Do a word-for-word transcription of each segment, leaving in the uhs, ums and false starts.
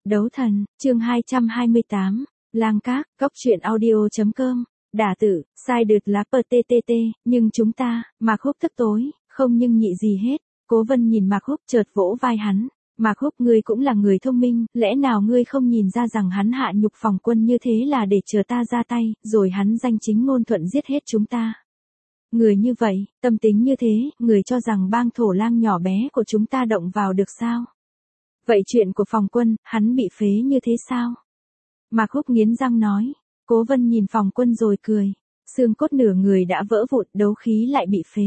Đấu thần, chương hai trăm hai mươi tám, Lang Các, Cốc truyện audio.com, đả tử, sai đượt lá ptt, nhưng chúng ta, Mạc Húc thức tối, không nhưng nhị gì hết. Cố Vân nhìn Mạc Húc chợt vỗ vai hắn. Mạc Húc, ngươi cũng là người thông minh, lẽ nào ngươi không nhìn ra rằng hắn hạ nhục phòng quân như thế là để chờ ta ra tay, rồi hắn danh chính ngôn thuận giết hết chúng ta. Người như vậy, tâm tính như thế, người cho rằng bang thổ lang nhỏ bé của chúng ta động vào được sao? Vậy chuyện của phòng quân, hắn bị phế như thế sao? Mạc Húc nghiến răng nói. Cố Vân nhìn phòng quân rồi cười. Xương cốt nửa người đã vỡ vụn, đấu khí lại bị phế.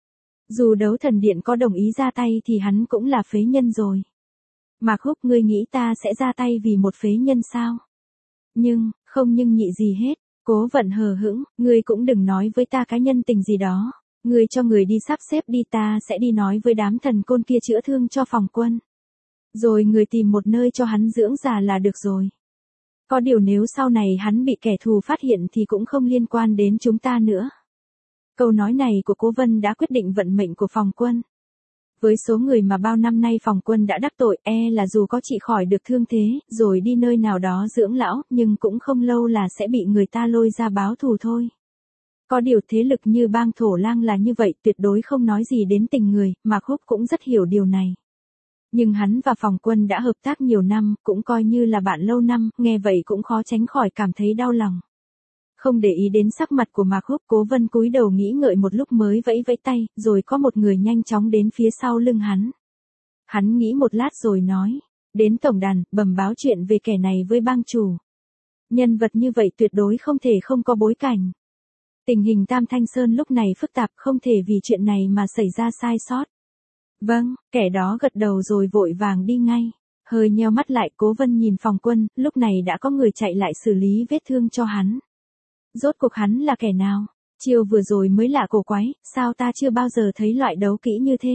Dù đấu thần điện có đồng ý ra tay thì hắn cũng là phế nhân rồi. Mạc Húc, ngươi nghĩ ta sẽ ra tay vì một phế nhân sao? Nhưng, không nhưng nhị gì hết. Cố Vận hờ hững, ngươi cũng đừng nói với ta cái nhân tình gì đó. Ngươi cho người đi sắp xếp đi, ta sẽ đi nói với đám thần côn kia chữa thương cho phòng quân. Rồi người tìm một nơi cho hắn dưỡng già là được rồi. Có điều nếu sau này hắn bị kẻ thù phát hiện thì cũng không liên quan đến chúng ta nữa. Câu nói này của Cố Vân đã quyết định vận mệnh của phòng quân. Với số người mà bao năm nay phòng quân đã đắc tội, e là dù có trị khỏi được thương thế, rồi đi nơi nào đó dưỡng lão, nhưng cũng không lâu là sẽ bị người ta lôi ra báo thù thôi. Có điều thế lực như bang thổ lang là như vậy, tuyệt đối không nói gì đến tình người, Mạc Húc cũng rất hiểu điều này. Nhưng hắn và phòng quân đã hợp tác nhiều năm, cũng coi như là bạn lâu năm, nghe vậy cũng khó tránh khỏi cảm thấy đau lòng. Không để ý đến sắc mặt của Mạc Húc, Cố Vân cúi đầu nghĩ ngợi một lúc mới vẫy vẫy tay, rồi có một người nhanh chóng đến phía sau lưng hắn. Hắn nghĩ một lát rồi nói, đến tổng đàn, bẩm báo chuyện về kẻ này với bang chủ. Nhân vật như vậy tuyệt đối không thể không có bối cảnh. Tình hình Tam Thanh Sơn lúc này phức tạp, không thể vì chuyện này mà xảy ra sai sót. Vâng, kẻ đó gật đầu rồi vội vàng đi ngay. Hơi nheo mắt lại, Cố Vân nhìn phòng quân, lúc này đã có người chạy lại xử lý vết thương cho hắn. Rốt cuộc hắn là kẻ nào? Chiêu vừa rồi mới lạ cổ quái, sao ta chưa bao giờ thấy loại đấu kỹ như thế?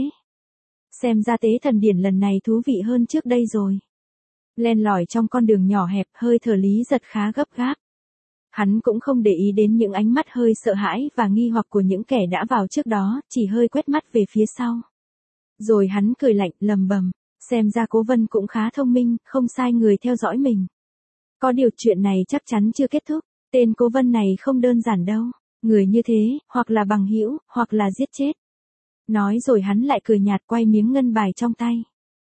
Xem ra tế thần điển lần này thú vị hơn trước đây rồi. Len lỏi trong con đường nhỏ hẹp, hơi thở Lý Giật khá gấp gáp. Hắn cũng không để ý đến những ánh mắt hơi sợ hãi và nghi hoặc của những kẻ đã vào trước đó, chỉ hơi quét mắt về phía sau. Rồi hắn cười lạnh, lầm bầm, xem ra Cố Vân cũng khá thông minh, không sai người theo dõi mình. Có điều chuyện này chắc chắn chưa kết thúc, tên Cố Vân này không đơn giản đâu, người như thế, hoặc là bằng hữu, hoặc là giết chết. Nói rồi hắn lại cười nhạt quay miếng ngân bài trong tay.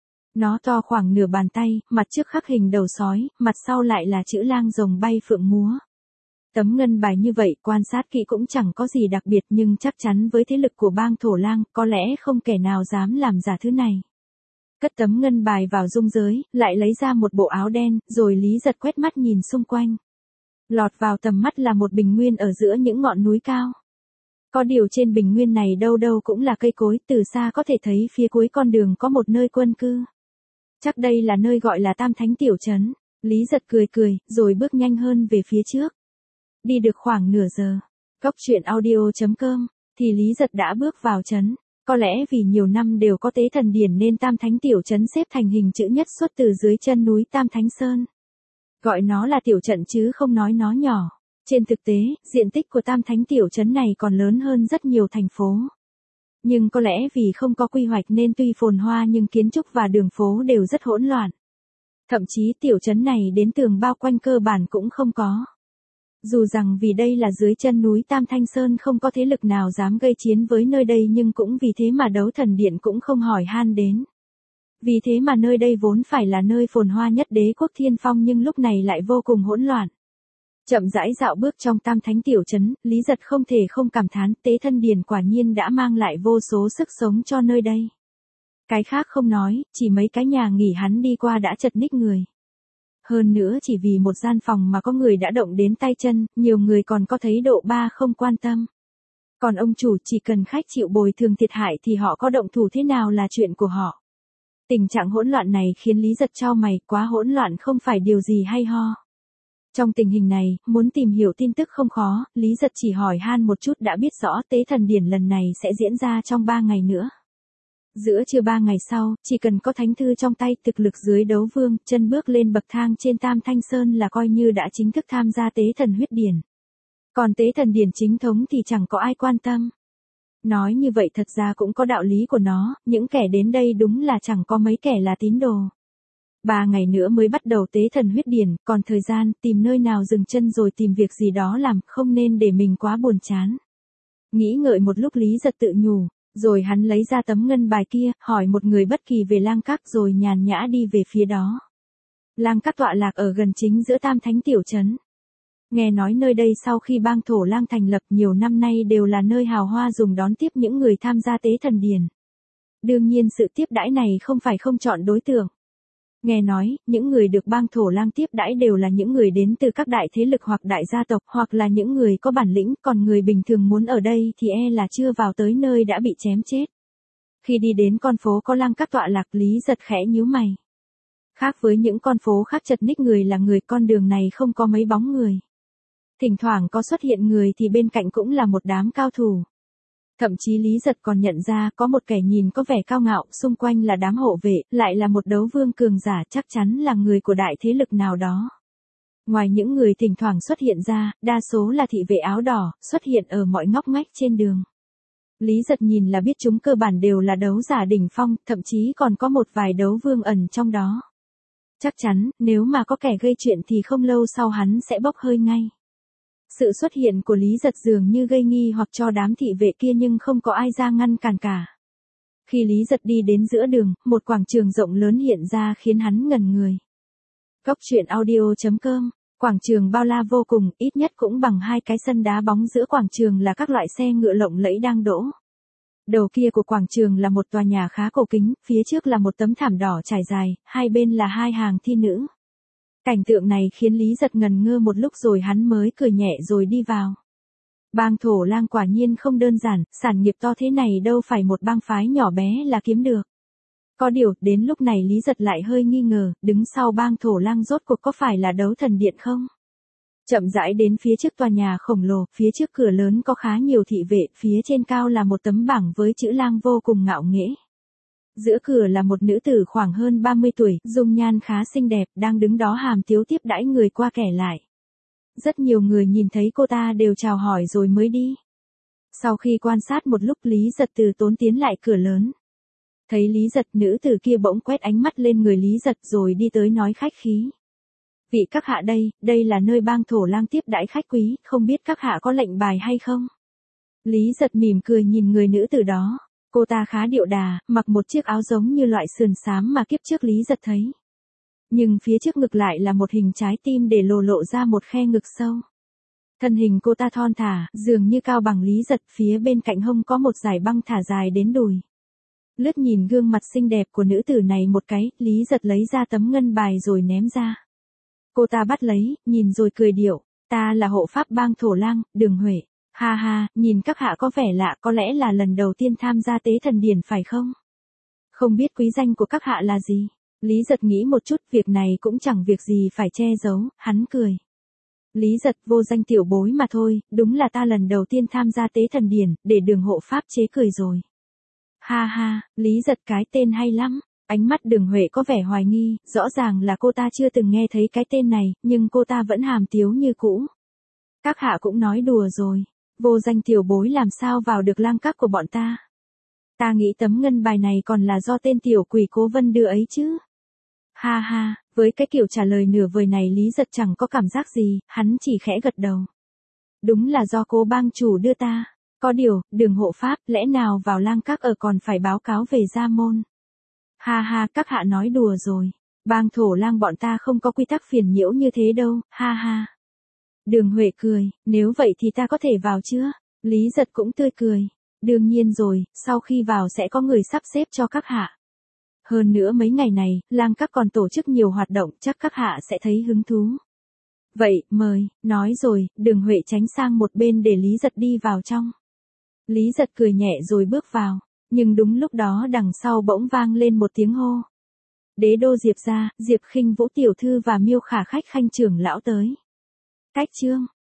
Nó to khoảng nửa bàn tay, mặt trước khắc hình đầu sói, mặt sau lại là chữ lang rồng bay phượng múa. Tấm ngân bài như vậy quan sát kỹ cũng chẳng có gì đặc biệt, nhưng chắc chắn với thế lực của bang thổ lang, có lẽ không kẻ nào dám làm giả thứ này. Cất tấm ngân bài vào dung giới, lại lấy ra một bộ áo đen, rồi Lý Giật quét mắt nhìn xung quanh. Lọt vào tầm mắt là một bình nguyên ở giữa những ngọn núi cao. Có điều trên bình nguyên này đâu đâu cũng là cây cối, từ xa có thể thấy phía cuối con đường có một nơi quân cư. Chắc đây là nơi gọi là Tam Thánh Tiểu Trấn. Lý Giật cười cười, rồi bước nhanh hơn về phía trước. Đi được khoảng nửa giờ, Cốc truyện audio.com, thì Lý Giật đã bước vào trấn. Có lẽ vì nhiều năm đều có tế thần điển nên Tam Thánh Tiểu Trấn xếp thành hình chữ nhất xuất từ dưới chân núi Tam Thánh Sơn. Gọi nó là tiểu trận chứ không nói nó nhỏ. Trên thực tế, diện tích của Tam Thánh Tiểu Trấn này còn lớn hơn rất nhiều thành phố. Nhưng có lẽ vì không có quy hoạch nên tuy phồn hoa nhưng kiến trúc và đường phố đều rất hỗn loạn. Thậm chí tiểu trấn này đến tường bao quanh cơ bản cũng không có. Dù rằng vì đây là dưới chân núi Tam Thanh Sơn không có thế lực nào dám gây chiến với nơi đây, nhưng cũng vì thế mà đấu thần điện cũng không hỏi han đến. Vì thế mà nơi đây vốn phải là nơi phồn hoa nhất đế quốc Thiên Phong nhưng lúc này lại vô cùng hỗn loạn. Chậm rãi dạo bước trong Tam Thánh Tiểu Trấn, Lý Giật không thể không cảm thán tế thân điển quả nhiên đã mang lại vô số sức sống cho nơi đây. Cái khác không nói, chỉ mấy cái nhà nghỉ hắn đi qua đã chật ních người. Hơn nữa chỉ vì một gian phòng mà có người đã động đến tay chân, nhiều người còn có thấy độ ba không quan tâm. Còn ông chủ chỉ cần khách chịu bồi thường thiệt hại thì họ có động thủ thế nào là chuyện của họ. Tình trạng hỗn loạn này khiến Lý Giật chau mày, quá hỗn loạn không phải điều gì hay ho. Trong tình hình này, muốn tìm hiểu tin tức không khó, Lý Giật chỉ hỏi han một chút đã biết rõ tế thần điển lần này sẽ diễn ra trong ba ngày nữa. Giữa trưa ba ngày sau, chỉ cần có thánh thư trong tay, thực lực dưới đấu vương, chân bước lên bậc thang trên Tam Thanh Sơn là coi như đã chính thức tham gia tế thần huyết điển. Còn tế thần điển chính thống thì chẳng có ai quan tâm. Nói như vậy thật ra cũng có đạo lý của nó, những kẻ đến đây đúng là chẳng có mấy kẻ là tín đồ. Ba ngày nữa mới bắt đầu tế thần huyết điển, còn thời gian, tìm nơi nào dừng chân rồi tìm việc gì đó làm, không nên để mình quá buồn chán. Nghĩ ngợi một lúc Lý Giật tự nhủ, rồi hắn lấy ra tấm ngân bài kia, hỏi một người bất kỳ về Lang Các rồi nhàn nhã đi về phía đó. Lang Các tọa lạc ở gần chính giữa Tam Thánh tiểu trấn. Nghe nói nơi đây sau khi bang Thổ Lang thành lập nhiều năm nay đều là nơi hào hoa dùng đón tiếp những người tham gia tế thần điển. Đương nhiên sự tiếp đãi này không phải không chọn đối tượng. Nghe nói, những người được bang Thổ Lang tiếp đãi đều là những người đến từ các đại thế lực hoặc đại gia tộc hoặc là những người có bản lĩnh, còn người bình thường muốn ở đây thì e là chưa vào tới nơi đã bị chém chết. Khi đi đến con phố có Lang Các tọa lạc, Lý Giật khẽ nhíu mày. Khác với những con phố khác chật ních người là người, con đường này không có mấy bóng người. Thỉnh thoảng có xuất hiện người thì bên cạnh cũng là một đám cao thủ. Thậm chí Lý Giật còn nhận ra có một kẻ nhìn có vẻ cao ngạo, xung quanh là đám hộ vệ, lại là một đấu vương cường giả, chắc chắn là người của đại thế lực nào đó. Ngoài những người thỉnh thoảng xuất hiện ra, đa số là thị vệ áo đỏ, xuất hiện ở mọi ngóc ngách trên đường. Lý Giật nhìn là biết chúng cơ bản đều là đấu giả đỉnh phong, thậm chí còn có một vài đấu vương ẩn trong đó. Chắc chắn, nếu mà có kẻ gây chuyện thì không lâu sau hắn sẽ bốc hơi ngay. Sự xuất hiện của Lý Giật dường như gây nghi hoặc cho đám thị vệ kia nhưng không có ai ra ngăn cản cả. Khi Lý Giật đi đến giữa đường, một quảng trường rộng lớn hiện ra khiến hắn ngẩn người. Cốc truyện audio chấm com, quảng trường bao la vô cùng, ít nhất cũng bằng hai cái sân đá bóng, giữa quảng trường là các loại xe ngựa lộng lẫy đang đỗ. Đầu kia của quảng trường là một tòa nhà khá cổ kính, phía trước là một tấm thảm đỏ trải dài, hai bên là hai hàng thi nữ. Cảnh tượng này khiến Lý Giật ngần ngơ một lúc rồi hắn mới cười nhẹ rồi đi vào. Bang Thổ Lang quả nhiên không đơn giản, sản nghiệp to thế này đâu phải một bang phái nhỏ bé là kiếm được. Có điều, đến lúc này Lý Giật lại hơi nghi ngờ, đứng sau bang Thổ Lang rốt cuộc có phải là đấu thần điện không? Chậm rãi đến phía trước tòa nhà khổng lồ, phía trước cửa lớn có khá nhiều thị vệ, phía trên cao là một tấm bảng với chữ Lang vô cùng ngạo nghễ. Giữa cửa là một nữ tử khoảng hơn ba mươi tuổi, dung nhan khá xinh đẹp, đang đứng đó hàm tiếu tiếp đãi người qua kẻ lại. Rất nhiều người nhìn thấy cô ta đều chào hỏi rồi mới đi. Sau khi quan sát một lúc Lý Giật từ tốn tiến lại cửa lớn. Thấy Lý Giật, nữ tử kia bỗng quét ánh mắt lên người Lý Giật rồi đi tới nói khách khí. Vị các hạ đây, đây là nơi bang Thổ Lang tiếp đãi khách quý, không biết các hạ có lệnh bài hay không? Lý Giật mỉm cười nhìn người nữ tử đó. Cô ta khá điệu đà, mặc một chiếc áo giống như loại sườn xám mà kiếp trước Lý Giật thấy. Nhưng phía trước ngực lại là một hình trái tim để lộ lộ ra một khe ngực sâu. Thân hình cô ta thon thả, dường như cao bằng Lý Giật, phía bên cạnh hông có một dải băng thả dài đến đùi. Lướt nhìn gương mặt xinh đẹp của nữ tử này một cái, Lý Giật lấy ra tấm ngân bài rồi ném ra. Cô ta bắt lấy, nhìn rồi cười điệu, ta là hộ pháp bang Thổ Lang, Đường Huệ. Ha ha, nhìn các hạ có vẻ lạ, có lẽ là lần đầu tiên tham gia tế thần điển phải không? Không biết quý danh của các hạ là gì? Lý Giật nghĩ một chút, việc này cũng chẳng việc gì phải che giấu, hắn cười. Lý Giật, vô danh tiểu bối mà thôi, đúng là ta lần đầu tiên tham gia tế thần điển, để Đường hộ pháp chế cười rồi. Ha ha, Lý Giật cái tên hay lắm. Ánh mắt Đường Huệ có vẻ hoài nghi, rõ ràng là cô ta chưa từng nghe thấy cái tên này, nhưng cô ta vẫn hàm tiếu như cũ. Các hạ cũng nói đùa rồi. Vô danh tiểu bối làm sao vào được Lang Các của bọn ta? Ta nghĩ tấm ngân bài này còn là do tên tiểu quỷ Cố Vân đưa ấy chứ. Ha ha, với cái kiểu trả lời nửa vời này Lý Giật chẳng có cảm giác gì, hắn chỉ khẽ gật đầu. Đúng là do Cố bang chủ đưa ta. Có điều, Đường hộ pháp, lẽ nào vào Lang Các ở còn phải báo cáo về gia môn? Ha ha, các hạ nói đùa rồi. Bang Thổ Lang bọn ta không có quy tắc phiền nhiễu như thế đâu, ha ha. Đường Huệ cười, nếu vậy thì ta có thể vào chưa? Lý Giật cũng tươi cười. Đương nhiên rồi, sau khi vào sẽ có người sắp xếp cho các hạ. Hơn nữa mấy ngày này, Lang Các còn tổ chức nhiều hoạt động, chắc các hạ sẽ thấy hứng thú. Vậy, mời, nói rồi, Đường Huệ tránh sang một bên để Lý Giật đi vào trong. Lý Giật cười nhẹ rồi bước vào, nhưng đúng lúc đó đằng sau bỗng vang lên một tiếng hô. Đế đô Diệp gia, Diệp Khinh Vũ tiểu thư và Miêu Khả khách khanh trưởng lão tới. Cách chương